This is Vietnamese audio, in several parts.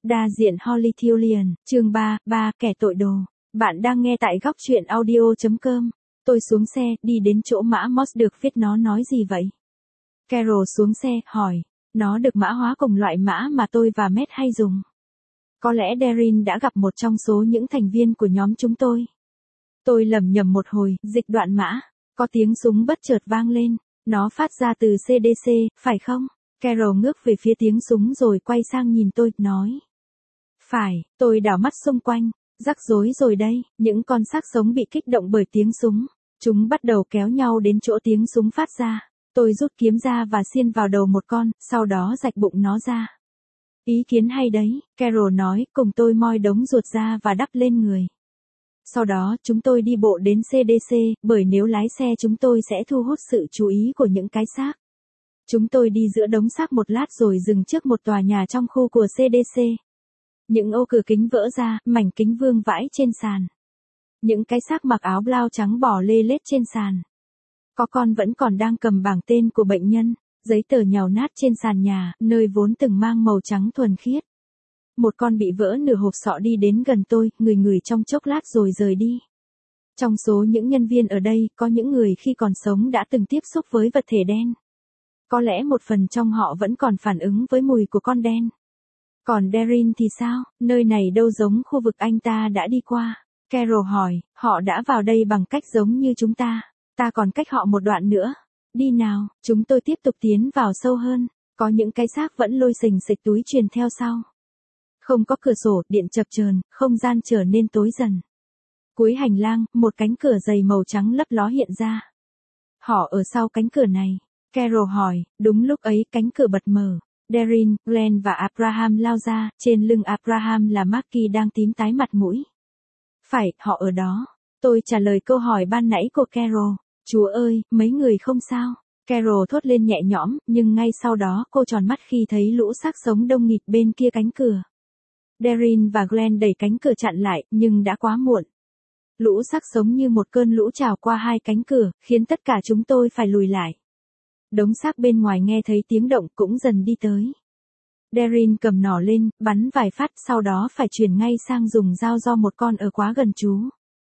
Đa diện Holly Thullian, chương 3, kẻ tội đồ. Bạn đang nghe tại góc truyện audio.com. Tôi xuống xe, đi đến chỗ mã Moss được viết nó nói gì vậy? Carol xuống xe, hỏi. Nó được mã hóa cùng loại mã mà tôi và Matt hay dùng. Có lẽ Darren đã gặp một trong số những thành viên của nhóm chúng tôi. Tôi lẩm nhẩm một hồi, dịch đoạn mã. Có tiếng súng bất chợt vang lên. Nó phát ra từ CDC, phải không? Carol ngước về phía tiếng súng rồi quay sang nhìn tôi, nói. Phải, tôi đảo mắt xung quanh. Rắc rối rồi đây, những con xác sống bị kích động bởi tiếng súng. Chúng bắt đầu kéo nhau đến chỗ tiếng súng phát ra. Tôi rút kiếm ra và xiên vào đầu một con, sau đó rạch bụng nó ra. Ý kiến hay đấy, Carol nói, cùng tôi moi đống ruột ra và đắp lên người. Sau đó chúng tôi đi bộ đến CDC, bởi nếu lái xe chúng tôi sẽ thu hút sự chú ý của những cái xác. Chúng tôi đi giữa đống xác một lát rồi dừng trước một tòa nhà trong khu của CDC. Những ô cửa kính vỡ ra, mảnh kính vương vãi trên sàn. Những cái xác mặc áo blau trắng bò lê lết trên sàn. Có con vẫn còn đang cầm bảng tên của bệnh nhân, giấy tờ nhào nát trên sàn nhà, nơi vốn từng mang màu trắng thuần khiết. Một con bị vỡ nửa hộp sọ đi đến gần tôi, ngửi trong chốc lát rồi rời đi. Trong số những nhân viên ở đây, có những người khi còn sống đã từng tiếp xúc với vật thể đen. Có lẽ một phần trong họ vẫn còn phản ứng với mùi của con đen. Còn Darren thì sao, nơi này đâu giống khu vực anh ta đã đi qua. Carol hỏi, họ đã vào đây bằng cách giống như chúng ta. Ta còn cách họ một đoạn nữa. Đi nào, chúng tôi tiếp tục tiến vào sâu hơn. Có những cái xác vẫn lôi xình xịch túi truyền theo sau. Không có cửa sổ, điện chập chờn, không gian trở nên tối dần. Cuối hành lang, một cánh cửa dày màu trắng lấp ló hiện ra. Họ ở sau cánh cửa này. Carol hỏi, đúng lúc ấy cánh cửa bật mở. Darren, Glenn và Abraham lao ra, trên lưng Abraham là Marky đang tím tái mặt mũi. Phải, họ ở đó. Tôi trả lời câu hỏi ban nãy của Carol. Chúa ơi, mấy người không sao. Carol thốt lên nhẹ nhõm, nhưng ngay sau đó cô tròn mắt khi thấy lũ xác sống đông nghịt bên kia cánh cửa. Darren và Glenn đẩy cánh cửa chặn lại, nhưng đã quá muộn. Lũ xác sống như một cơn lũ trào qua hai cánh cửa, khiến tất cả chúng tôi phải lùi lại. Đống xác bên ngoài nghe thấy tiếng động cũng dần đi tới. Darren cầm nỏ lên, bắn vài phát, sau đó phải chuyển ngay sang dùng dao do một con ở quá gần chú.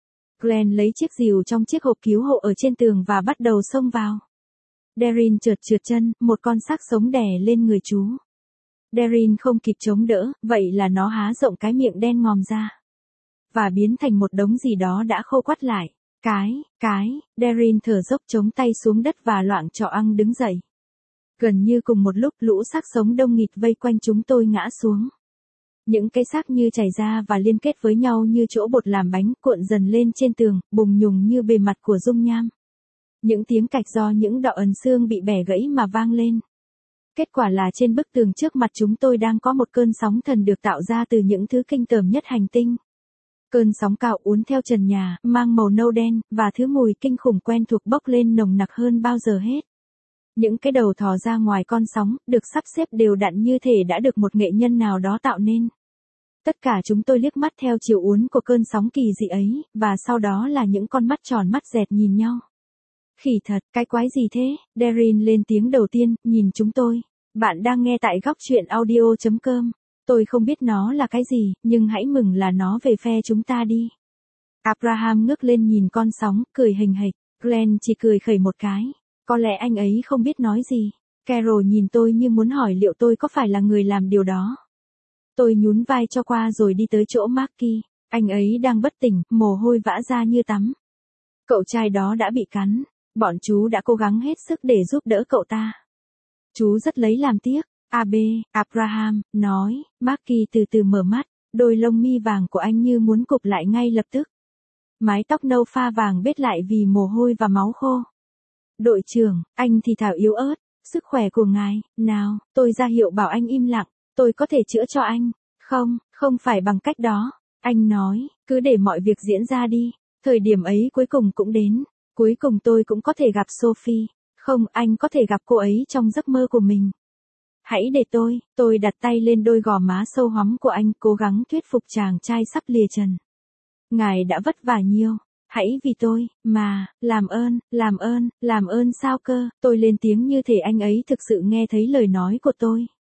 Glenn lấy chiếc rìu trong chiếc hộp cứu hộ ở trên tường và bắt đầu xông vào. Darren trượt chân, một con xác sống đè lên người chú. Darren không kịp chống đỡ, vậy là nó há rộng cái miệng đen ngòm ra. Và biến thành một đống gì đó đã khô quắt lại. Darren thở dốc chống tay xuống đất và loạng choạng đứng dậy. Gần như cùng một lúc lũ xác sống đông nghịt vây quanh chúng tôi ngã xuống. Những cái xác như chảy ra và liên kết với nhau như chỗ bột làm bánh cuộn dần lên trên tường, bùng nhùng như bề mặt của dung nham. Những tiếng cạch do những đạo ẩn xương bị bẻ gãy mà vang lên. Kết quả là trên bức tường trước mặt chúng tôi đang có một cơn sóng thần được tạo ra từ những thứ kinh tởm nhất hành tinh. Cơn sóng cao uốn theo trần nhà, mang màu nâu đen, và thứ mùi kinh khủng quen thuộc bốc lên nồng nặc hơn bao giờ hết. Những cái đầu thò ra ngoài con sóng, được sắp xếp đều đặn như thể đã được một nghệ nhân nào đó tạo nên. Tất cả chúng tôi liếc mắt theo chiều uốn của cơn sóng kỳ dị ấy, và sau đó là những con mắt tròn mắt dẹt nhìn nhau. Khỉ thật, cái quái gì thế? Darren lên tiếng đầu tiên, nhìn chúng tôi. Bạn đang nghe tại góc truyện audio.com. Tôi không biết nó là cái gì, nhưng hãy mừng là nó về phe chúng ta đi. Abraham ngước lên nhìn con sóng, cười hình hịch. Glenn chỉ cười khẩy một cái. Có lẽ anh ấy không biết nói gì. Carol nhìn tôi như muốn hỏi liệu tôi có phải là người làm điều đó. Tôi nhún vai cho qua rồi đi tới chỗ Marky. Anh ấy đang bất tỉnh, mồ hôi vã ra như tắm. Cậu trai đó đã bị cắn. Bọn chú đã cố gắng hết sức để giúp đỡ cậu ta. Chú rất lấy làm tiếc. Abraham, nói. Marky từ từ mở mắt. Đôi lông mi vàng của anh như muốn cụp lại ngay lập tức. Mái tóc nâu pha vàng bết lại vì mồ hôi và máu khô. Đội trưởng, anh thì thào yếu ớt. Sức khỏe của ngài, nào, tôi ra hiệu bảo anh im lặng. Tôi có thể chữa cho anh. Không phải bằng cách đó. Anh nói, cứ để mọi việc diễn ra đi. Thời điểm ấy cuối cùng cũng đến. Cuối cùng tôi cũng có thể gặp Sophie. Không, anh có thể gặp cô ấy trong giấc mơ của mình. Hãy để tôi đặt tay lên đôi gò má sâu hoắm của anh, cố gắng thuyết phục chàng trai sắp lìa trần. Ngài đã vất vả nhiều. Hãy vì tôi, mà, làm ơn sao cơ, tôi lên tiếng như thể anh ấy thực sự nghe thấy lời nói của tôi.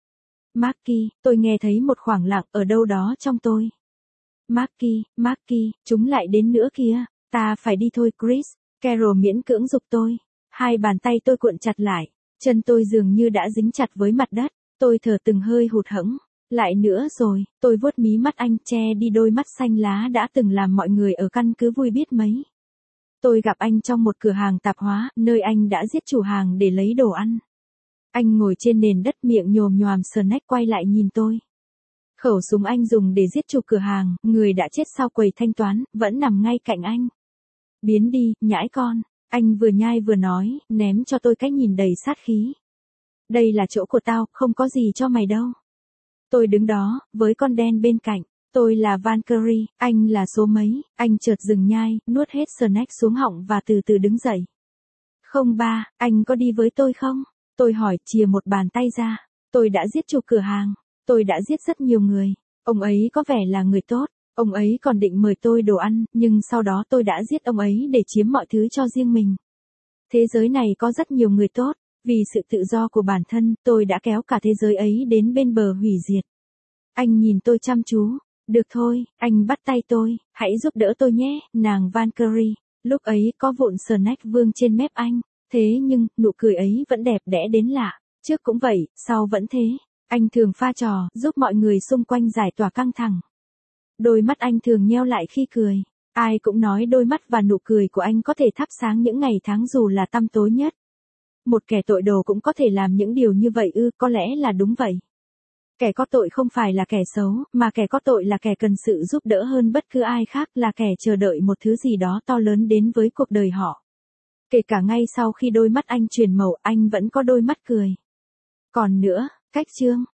Marky, tôi nghe thấy một khoảng lặng ở đâu đó trong tôi. Marky, chúng lại đến nữa kìa, ta phải đi thôi Chris. Carol miễn cưỡng giục tôi. Hai bàn tay tôi cuộn chặt lại, chân tôi dường như đã dính chặt với mặt đất, tôi thở từng hơi hụt hẫng. Lại nữa rồi, tôi vuốt mí mắt anh che đi đôi mắt xanh lá đã từng làm mọi người ở căn cứ vui biết mấy. Tôi gặp anh trong một cửa hàng tạp hóa, nơi anh đã giết chủ hàng để lấy đồ ăn. Anh ngồi trên nền đất miệng nhồm nhoàm snack quay lại nhìn tôi. Khẩu súng anh dùng để giết chủ cửa hàng, người đã chết sau quầy thanh toán, vẫn nằm ngay cạnh anh. Biến đi, nhãi con, anh vừa nhai vừa nói, ném cho tôi cái nhìn đầy sát khí. Đây là chỗ của tao, không có gì cho mày đâu. Tôi đứng đó, với con đen bên cạnh. Tôi là Valkyrie, anh là số mấy, anh chợt dừng nhai, nuốt hết snack xuống họng và từ từ đứng dậy. 03, anh có đi với tôi không? Tôi hỏi chìa một bàn tay ra. Tôi đã giết chủ cửa hàng. Tôi đã giết rất nhiều người. Ông ấy có vẻ là người tốt. Ông ấy còn định mời tôi đồ ăn, nhưng sau đó tôi đã giết ông ấy để chiếm mọi thứ cho riêng mình. Thế giới này có rất nhiều người tốt. Vì sự tự do của bản thân, tôi đã kéo cả thế giới ấy đến bên bờ hủy diệt. Anh nhìn tôi chăm chú. Được thôi, anh bắt tay tôi, hãy giúp đỡ tôi nhé, nàng Valkyrie. Lúc ấy có vụn snack vương trên mép anh. Thế nhưng, nụ cười ấy vẫn đẹp đẽ đến lạ. Trước cũng vậy, sau vẫn thế. Anh thường pha trò, giúp mọi người xung quanh giải tỏa căng thẳng. Đôi mắt anh thường nheo lại khi cười. Ai cũng nói đôi mắt và nụ cười của anh có thể thắp sáng những ngày tháng dù là tăm tối nhất. Một kẻ tội đồ cũng có thể làm những điều như vậy ư, có lẽ là đúng vậy. Kẻ có tội không phải là kẻ xấu, mà kẻ có tội là kẻ cần sự giúp đỡ hơn bất cứ ai khác, là kẻ chờ đợi một thứ gì đó to lớn đến với cuộc đời họ. Kể cả ngay sau khi đôi mắt anh chuyển màu, anh vẫn có đôi mắt cười. Còn nữa, cách chương.